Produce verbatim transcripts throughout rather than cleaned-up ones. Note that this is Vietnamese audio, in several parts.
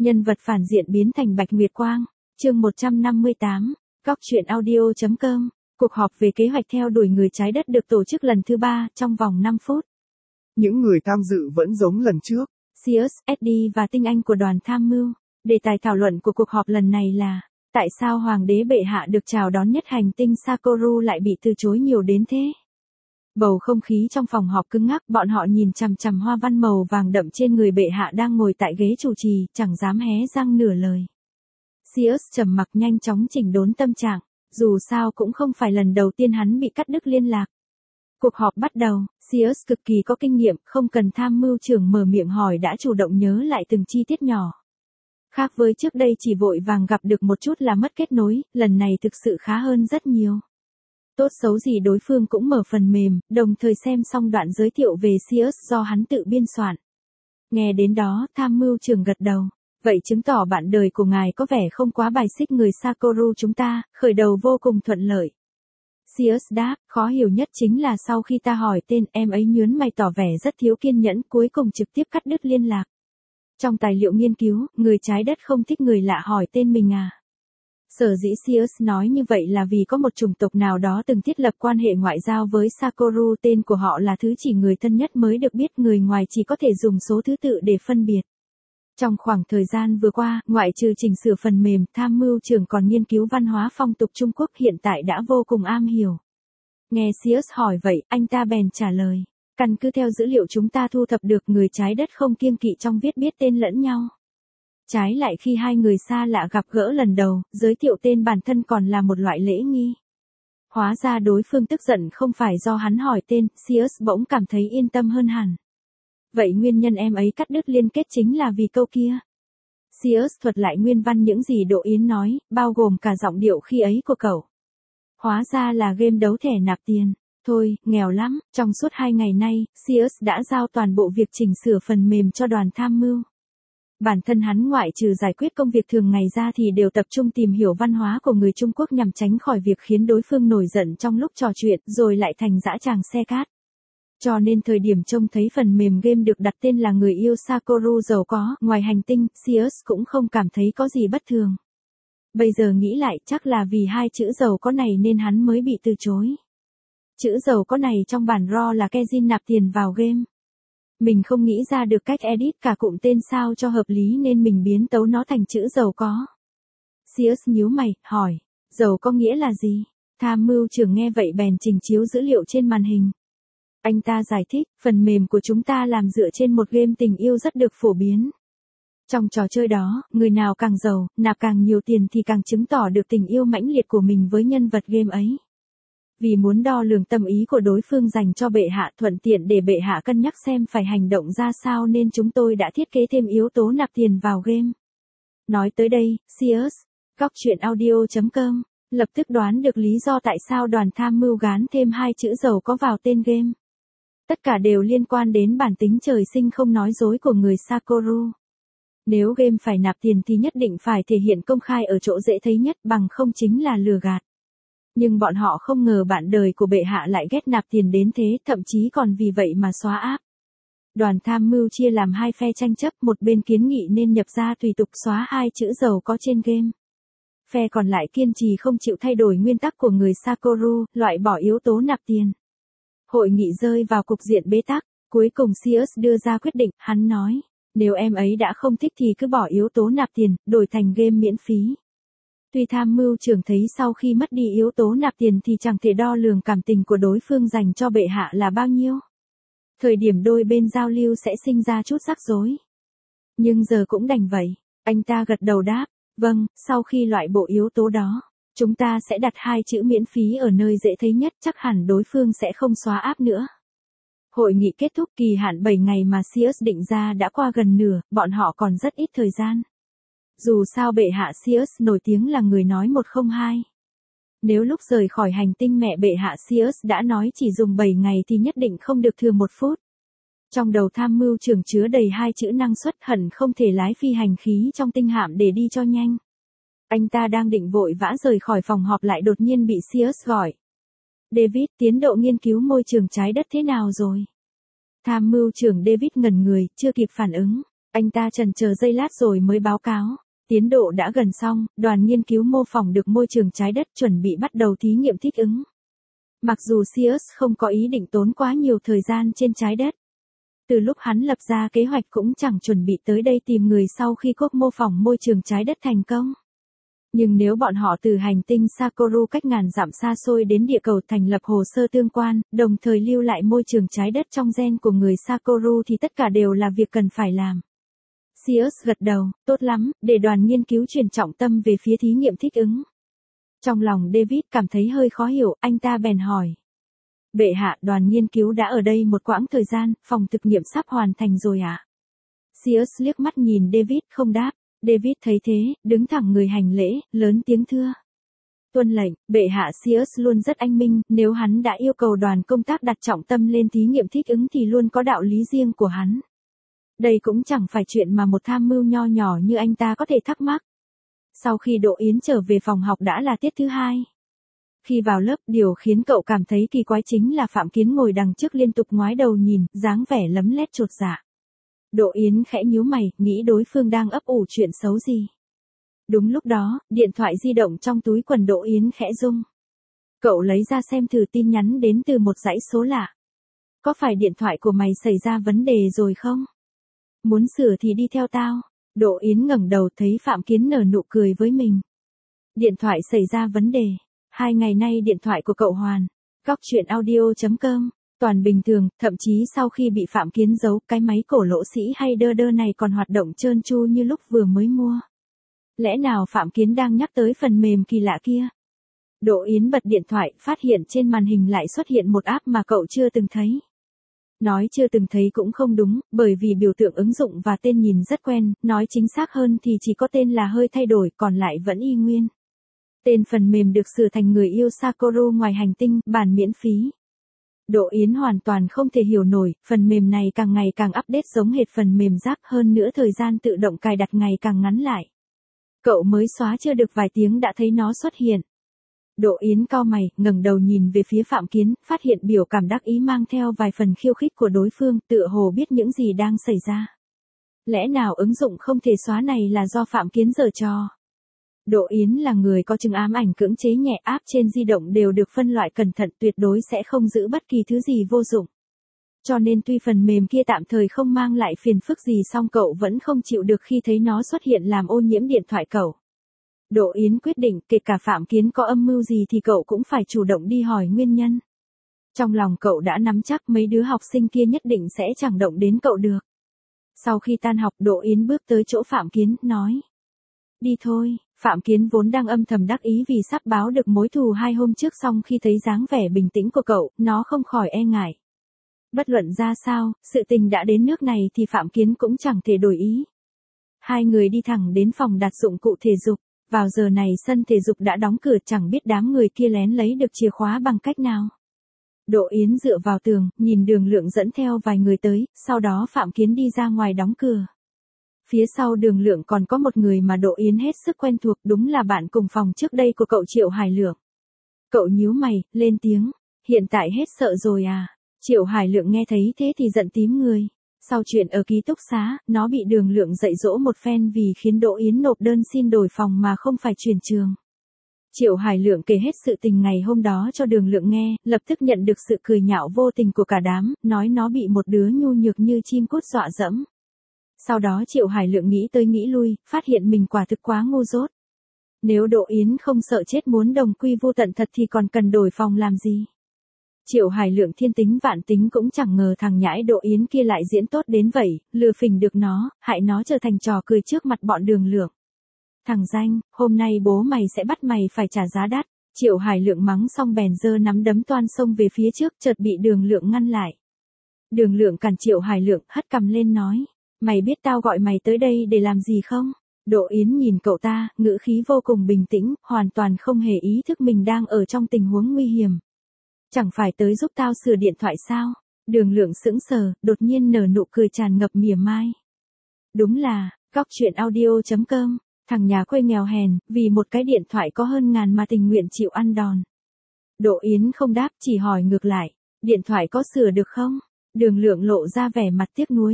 Nhân vật phản diện biến thành Bạch Nguyệt Quang. Chương một trăm năm mươi tám. Góc truyện audio chấm com. Cuộc họp về kế hoạch theo đuổi người trái đất được tổ chức lần thứ ba trong vòng năm phút. Những người tham dự vẫn giống lần trước. Sirius, ét đê và tinh anh của đoàn tham mưu. Đề tài thảo luận của cuộc họp lần này là tại sao Hoàng đế bệ hạ được chào đón nhất hành tinh Sakoru lại bị từ chối nhiều đến thế? Bầu không khí trong phòng họp cứng ngắc, bọn họ nhìn chằm chằm hoa văn màu vàng đậm trên người bệ hạ đang ngồi tại ghế chủ trì, chẳng dám hé răng nửa lời. Sirius trầm mặc nhanh chóng chỉnh đốn tâm trạng, dù sao cũng không phải lần đầu tiên hắn bị cắt đứt liên lạc. Cuộc họp bắt đầu, Sirius cực kỳ có kinh nghiệm, không cần tham mưu trưởng mở miệng hỏi đã chủ động nhớ lại từng chi tiết nhỏ. Khác với trước đây chỉ vội vàng gặp được một chút là mất kết nối, lần này thực sự khá hơn rất nhiều. Tốt xấu gì đối phương cũng mở phần mềm, đồng thời xem xong đoạn giới thiệu về Sirius do hắn tự biên soạn. Nghe đến đó, tham mưu trưởng gật đầu. Vậy chứng tỏ bạn đời của ngài có vẻ không quá bài xích người Sakoru chúng ta, khởi đầu vô cùng thuận lợi. Sirius đáp, khó hiểu nhất chính là sau khi ta hỏi tên, em ấy nhớn mày tỏ vẻ rất thiếu kiên nhẫn, cuối cùng trực tiếp cắt đứt liên lạc. Trong tài liệu nghiên cứu, người trái đất không thích người lạ hỏi tên mình à? Sở dĩ Sirius nói như vậy là vì có một chủng tộc nào đó từng thiết lập quan hệ ngoại giao với Sakoru, tên của họ là thứ chỉ người thân nhất mới được biết, người ngoài chỉ có thể dùng số thứ tự để phân biệt. Trong khoảng thời gian vừa qua, ngoại trừ chỉnh sửa phần mềm, tham mưu trưởng còn nghiên cứu văn hóa phong tục Trung Quốc hiện tại đã vô cùng am hiểu. Nghe Sirius hỏi vậy, anh ta bèn trả lời. Căn cứ theo dữ liệu chúng ta thu thập được, người trái đất không kiêng kỵ trong viết biết tên lẫn nhau. Trái lại khi hai người xa lạ gặp gỡ lần đầu, giới thiệu tên bản thân còn là một loại lễ nghi. Hóa ra đối phương tức giận không phải do hắn hỏi tên, Sirius bỗng cảm thấy yên tâm hơn hẳn. Vậy nguyên nhân em ấy cắt đứt liên kết chính là vì câu kia. Sirius thuật lại nguyên văn những gì Đỗ Yến nói, bao gồm cả giọng điệu khi ấy của cậu. Hóa ra là game đấu thẻ nạp tiền. Thôi, nghèo lắm, trong suốt hai ngày nay, Sirius đã giao toàn bộ việc chỉnh sửa phần mềm cho đoàn tham mưu. Bản thân hắn ngoại trừ giải quyết công việc thường ngày ra thì đều tập trung tìm hiểu văn hóa của người Trung Quốc nhằm tránh khỏi việc khiến đối phương nổi giận trong lúc trò chuyện rồi lại thành dã tràng xe cát. Cho nên thời điểm trông thấy phần mềm game được đặt tên là người yêu Sakoru giàu có, ngoài hành tinh, Sirius cũng không cảm thấy có gì bất thường. Bây giờ nghĩ lại chắc là vì hai chữ giàu có này nên hắn mới bị từ chối. Chữ giàu có này trong bản raw là Kejin nạp tiền vào game. Mình không nghĩ ra được cách edit cả cụm tên sao cho hợp lý nên mình biến tấu nó thành chữ giàu có. Sirius nhíu mày, hỏi, giàu có nghĩa là gì? Tham mưu trưởng nghe vậy bèn trình chiếu dữ liệu trên màn hình. Anh ta giải thích, phần mềm của chúng ta làm dựa trên một game tình yêu rất được phổ biến. Trong trò chơi đó, người nào càng giàu, nạp càng nhiều tiền thì càng chứng tỏ được tình yêu mãnh liệt của mình với nhân vật game ấy. Vì muốn đo lường tâm ý của đối phương dành cho bệ hạ, thuận tiện để bệ hạ cân nhắc xem phải hành động ra sao nên chúng tôi đã thiết kế thêm yếu tố nạp tiền vào game. Nói tới đây, Sirius, góc truyện audio chấm com, lập tức đoán được lý do tại sao đoàn tham mưu gán thêm hai chữ giàu có vào tên game. Tất cả đều liên quan đến bản tính trời sinh không nói dối của người Sakoru. Nếu game phải nạp tiền thì nhất định phải thể hiện công khai ở chỗ dễ thấy nhất, bằng không chính là lừa gạt. Nhưng bọn họ không ngờ bạn đời của bệ hạ lại ghét nạp tiền đến thế, thậm chí còn vì vậy mà xóa app. Đoàn tham mưu chia làm hai phe tranh chấp, một bên kiến nghị nên nhập ra tùy tục xóa hai chữ giàu có trên game. Phe còn lại kiên trì không chịu thay đổi nguyên tắc của người Sakoru, loại bỏ yếu tố nạp tiền. Hội nghị rơi vào cục diện bế tắc, cuối cùng Sirius đưa ra quyết định, hắn nói, nếu em ấy đã không thích thì cứ bỏ yếu tố nạp tiền, đổi thành game miễn phí. Tuy tham mưu trưởng thấy sau khi mất đi yếu tố nạp tiền thì chẳng thể đo lường cảm tình của đối phương dành cho bệ hạ là bao nhiêu. Thời điểm đôi bên giao lưu sẽ sinh ra chút rắc rối. Nhưng giờ cũng đành vậy, anh ta gật đầu đáp, vâng, sau khi loại bộ yếu tố đó, chúng ta sẽ đặt hai chữ miễn phí ở nơi dễ thấy nhất, chắc hẳn đối phương sẽ không xóa app nữa. Hội nghị kết thúc, kỳ hạn bảy ngày mà Sirius định ra đã qua gần nửa, bọn họ còn rất ít thời gian. Dù sao bệ hạ Sirius nổi tiếng là người nói một không hai. Nếu lúc rời khỏi hành tinh mẹ bệ hạ Sirius đã nói chỉ dùng bảy ngày thì nhất định không được thừa một phút. Trong đầu tham mưu trưởng chứa đầy hai chữ năng suất, hẳn không thể lái phi hành khí trong tinh hạm để đi cho nhanh. Anh ta đang định vội vã rời khỏi phòng họp lại đột nhiên bị Sirius gọi. David, tiến độ nghiên cứu môi trường trái đất thế nào rồi? Tham mưu trưởng David ngẩn người, chưa kịp phản ứng. Anh ta chần chờ giây lát rồi mới báo cáo. Tiến độ đã gần xong, đoàn nghiên cứu mô phỏng được môi trường trái đất chuẩn bị bắt đầu thí nghiệm thích ứng. Mặc dù Sears không có ý định tốn quá nhiều thời gian trên trái đất. Từ lúc hắn lập ra kế hoạch cũng chẳng chuẩn bị tới đây tìm người sau khi cuộc mô phỏng môi trường trái đất thành công. Nhưng nếu bọn họ từ hành tinh Sakoru cách ngàn dặm xa xôi đến địa cầu thành lập hồ sơ tương quan, đồng thời lưu lại môi trường trái đất trong gen của người Sakoru thì tất cả đều là việc cần phải làm. Sears gật đầu, tốt lắm, để đoàn nghiên cứu chuyển trọng tâm về phía thí nghiệm thích ứng. Trong lòng David cảm thấy hơi khó hiểu, anh ta bèn hỏi. Bệ hạ, đoàn nghiên cứu đã ở đây một quãng thời gian, phòng thực nghiệm sắp hoàn thành rồi ạ. À? Sears liếc mắt nhìn David không đáp. David thấy thế, đứng thẳng người hành lễ, lớn tiếng thưa. Tuân lệnh, bệ hạ. Sears luôn rất anh minh, nếu hắn đã yêu cầu đoàn công tác đặt trọng tâm lên thí nghiệm thích ứng thì luôn có đạo lý riêng của hắn. Đây cũng chẳng phải chuyện mà một tham mưu nho nhỏ như anh ta có thể thắc mắc. Sau khi Đỗ Yến trở về phòng học đã là tiết thứ hai. Khi vào lớp, điều khiến cậu cảm thấy kỳ quái chính là Phạm Kiến ngồi đằng trước liên tục ngoái đầu nhìn, dáng vẻ lấm lét chột dạ. Đỗ Yến khẽ nhíu mày, nghĩ đối phương đang ấp ủ chuyện xấu gì. Đúng lúc đó, điện thoại di động trong túi quần Đỗ Yến khẽ rung. Cậu lấy ra xem thử tin nhắn đến từ một dãy số lạ. Có phải điện thoại của mày xảy ra vấn đề rồi không? Muốn sửa thì đi theo tao. Đỗ Yến ngẩng đầu thấy Phạm Kiến nở nụ cười với mình. Điện thoại xảy ra vấn đề. Hai ngày nay điện thoại của cậu hoàn. Góc chuyện audio chấm com. Toàn bình thường, thậm chí sau khi bị Phạm Kiến giấu, cái máy cổ lỗ sĩ hay đơ đơ này còn hoạt động trơn tru như lúc vừa mới mua. Lẽ nào Phạm Kiến đang nhắc tới phần mềm kỳ lạ kia? Đỗ Yến bật điện thoại, phát hiện trên màn hình lại xuất hiện một app mà cậu chưa từng thấy. Nói chưa từng thấy cũng không đúng, bởi vì biểu tượng ứng dụng và tên nhìn rất quen, nói chính xác hơn thì chỉ có tên là hơi thay đổi, còn lại vẫn y nguyên. Tên phần mềm được sửa thành người yêu Sakoru ngoài hành tinh, bản miễn phí. Đỗ Yến hoàn toàn không thể hiểu nổi, phần mềm này càng ngày càng update giống hệt phần mềm rác, hơn nữa thời gian tự động cài đặt ngày càng ngắn lại. Cậu mới xóa chưa được vài tiếng đã thấy nó xuất hiện. Đỗ Yến cau mày, ngẩng đầu nhìn về phía Phạm Kiến, phát hiện biểu cảm đắc ý mang theo vài phần khiêu khích của đối phương, tựa hồ biết những gì đang xảy ra. Lẽ nào ứng dụng không thể xóa này là do Phạm Kiến giở trò? Đỗ Yến là người có chứng ám ảnh cưỡng chế nhẹ, app trên di động đều được phân loại cẩn thận, tuyệt đối sẽ không giữ bất kỳ thứ gì vô dụng. Cho nên tuy phần mềm kia tạm thời không mang lại phiền phức gì song cậu vẫn không chịu được khi thấy nó xuất hiện làm ô nhiễm điện thoại cậu. Đỗ Yến quyết định kể cả Phạm Kiến có âm mưu gì thì cậu cũng phải chủ động đi hỏi nguyên nhân. Trong lòng cậu đã nắm chắc mấy đứa học sinh kia nhất định sẽ chẳng động đến cậu được. Sau khi tan học Đỗ Yến bước tới chỗ Phạm Kiến, nói. Đi thôi. Phạm Kiến vốn đang âm thầm đắc ý vì sắp báo được mối thù hai hôm trước, xong khi thấy dáng vẻ bình tĩnh của cậu, nó không khỏi e ngại. Bất luận ra sao, sự tình đã đến nước này thì Phạm Kiến cũng chẳng thể đổi ý. Hai người đi thẳng đến phòng đặt dụng cụ thể dục. Vào giờ này sân thể dục đã đóng cửa, chẳng biết đám người kia lén lấy được chìa khóa bằng cách nào. Đỗ Yến dựa vào tường, nhìn Đường Lượng dẫn theo vài người tới, sau đó Phạm Kiến đi ra ngoài đóng cửa. Phía sau Đường Lượng còn có một người mà Đỗ Yến hết sức quen thuộc, đúng là bạn cùng phòng trước đây của cậu Triệu Hải Lượng. Cậu nhíu mày, lên tiếng, hiện tại hết sợ rồi à? Triệu Hải Lượng nghe thấy thế thì giận tím người. Sau chuyện ở ký túc xá, nó bị Đường Lượng dạy dỗ một phen vì khiến Đỗ Yến nộp đơn xin đổi phòng mà không phải chuyển trường. Triệu Hải Lượng kể hết sự tình ngày hôm đó cho Đường Lượng nghe, lập tức nhận được sự cười nhạo vô tình của cả đám, nói nó bị một đứa nhu nhược như chim cút dọa dẫm. Sau đó Triệu Hải Lượng nghĩ tới nghĩ lui, phát hiện mình quả thực quá ngu dốt. Nếu Đỗ Yến không sợ chết muốn đồng quy vô tận thật thì còn cần đổi phòng làm gì? Triệu Hải Lượng thiên tính vạn tính cũng chẳng ngờ thằng nhãi Đỗ Yến kia lại diễn tốt đến vậy, lừa phỉnh được nó, hại nó trở thành trò cười trước mặt bọn Đường Lượng. Thằng danh, hôm nay bố mày sẽ bắt mày phải trả giá đắt. Triệu Hải Lượng mắng xong bèn giơ nắm đấm toan xông về phía trước, chợt bị Đường Lượng ngăn lại. Đường Lượng cản Triệu Hải Lượng, hất cằm lên nói, mày biết tao gọi mày tới đây để làm gì không? Đỗ Yến nhìn cậu ta, ngữ khí vô cùng bình tĩnh, hoàn toàn không hề ý thức mình đang ở trong tình huống nguy hiểm. Chẳng phải tới giúp tao sửa điện thoại sao? Đường Lượng sững sờ, đột nhiên nở nụ cười tràn ngập mỉa mai. Đúng là, góc chuyện audio chấm com, thằng nhà quê nghèo hèn, vì một cái điện thoại có hơn ngàn mà tình nguyện chịu ăn đòn. Đỗ Yến không đáp, chỉ hỏi ngược lại, điện thoại có sửa được không? Đường Lượng lộ ra vẻ mặt tiếc nuối.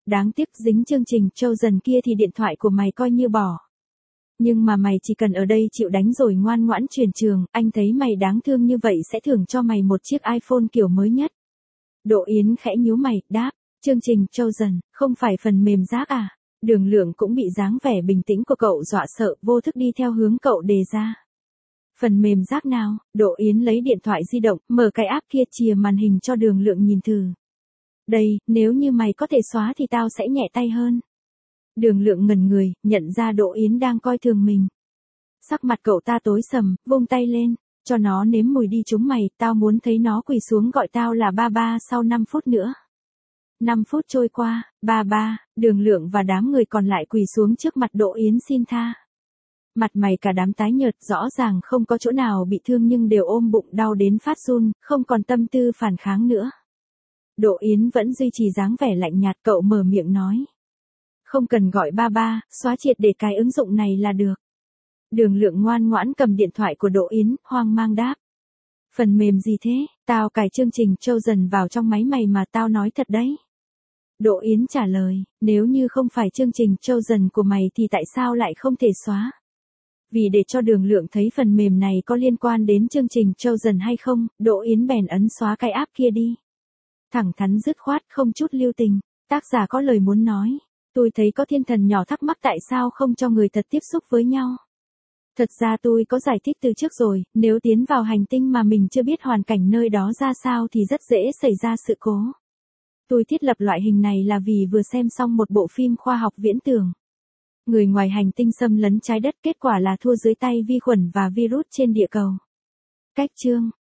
Đáng tiếc dính chương trình Chosen kia thì điện thoại của mày coi như bỏ. Nhưng mà mày chỉ cần ở đây chịu đánh rồi ngoan ngoãn chuyển trường, anh thấy mày đáng thương như vậy sẽ thưởng cho mày một chiếc iPhone kiểu mới nhất. Đỗ Yến khẽ nhíu mày, đáp, chương trình Chosen, không phải phần mềm rác à? Đường Lượng cũng bị dáng vẻ bình tĩnh của cậu dọa sợ, vô thức đi theo hướng cậu đề ra. Phần mềm rác nào? Đỗ Yến lấy điện thoại di động, mở cái app kia chìa màn hình cho Đường Lượng nhìn thử. Đây, nếu như mày có thể xóa thì tao sẽ nhẹ tay hơn. Đường Lượng ngẩn người, nhận ra Đỗ Yến đang coi thường mình. Sắc mặt cậu ta tối sầm, vung tay lên, cho nó nếm mùi đi chúng mày, tao muốn thấy nó quỳ xuống gọi tao là ba ba sau năm phút nữa. năm phút trôi qua, ba ba, Đường Lượng và đám người còn lại quỳ xuống trước mặt Đỗ Yến xin tha. Mặt mày cả đám tái nhợt, rõ ràng không có chỗ nào bị thương nhưng đều ôm bụng đau đến phát run, không còn tâm tư phản kháng nữa. Đỗ Yến vẫn duy trì dáng vẻ lạnh nhạt, cậu mở miệng nói. Không cần gọi ba ba, xóa triệt để cái ứng dụng này là được. Đường Lượng ngoan ngoãn cầm điện thoại của Đỗ Yến, hoang mang đáp. Phần mềm gì thế? Tao cài chương trình Chosen vào trong máy mày mà tao nói thật đấy. Đỗ Yến trả lời, nếu như không phải chương trình Chosen của mày thì tại sao lại không thể xóa? Vì để cho Đường Lượng thấy phần mềm này có liên quan đến chương trình Chosen hay không, Đỗ Yến bèn ấn xóa cái app kia đi. Thẳng thắn dứt khoát, không chút lưu tình. Tác giả có lời muốn nói. Tôi thấy có thiên thần nhỏ thắc mắc tại sao không cho người thật tiếp xúc với nhau. Thật ra tôi có giải thích từ trước rồi, nếu tiến vào hành tinh mà mình chưa biết hoàn cảnh nơi đó ra sao thì rất dễ xảy ra sự cố. Tôi thiết lập loại hình này là vì vừa xem xong một bộ phim khoa học viễn tưởng. Người ngoài hành tinh xâm lấn trái đất, kết quả là thua dưới tay vi khuẩn và virus trên địa cầu. Cách chương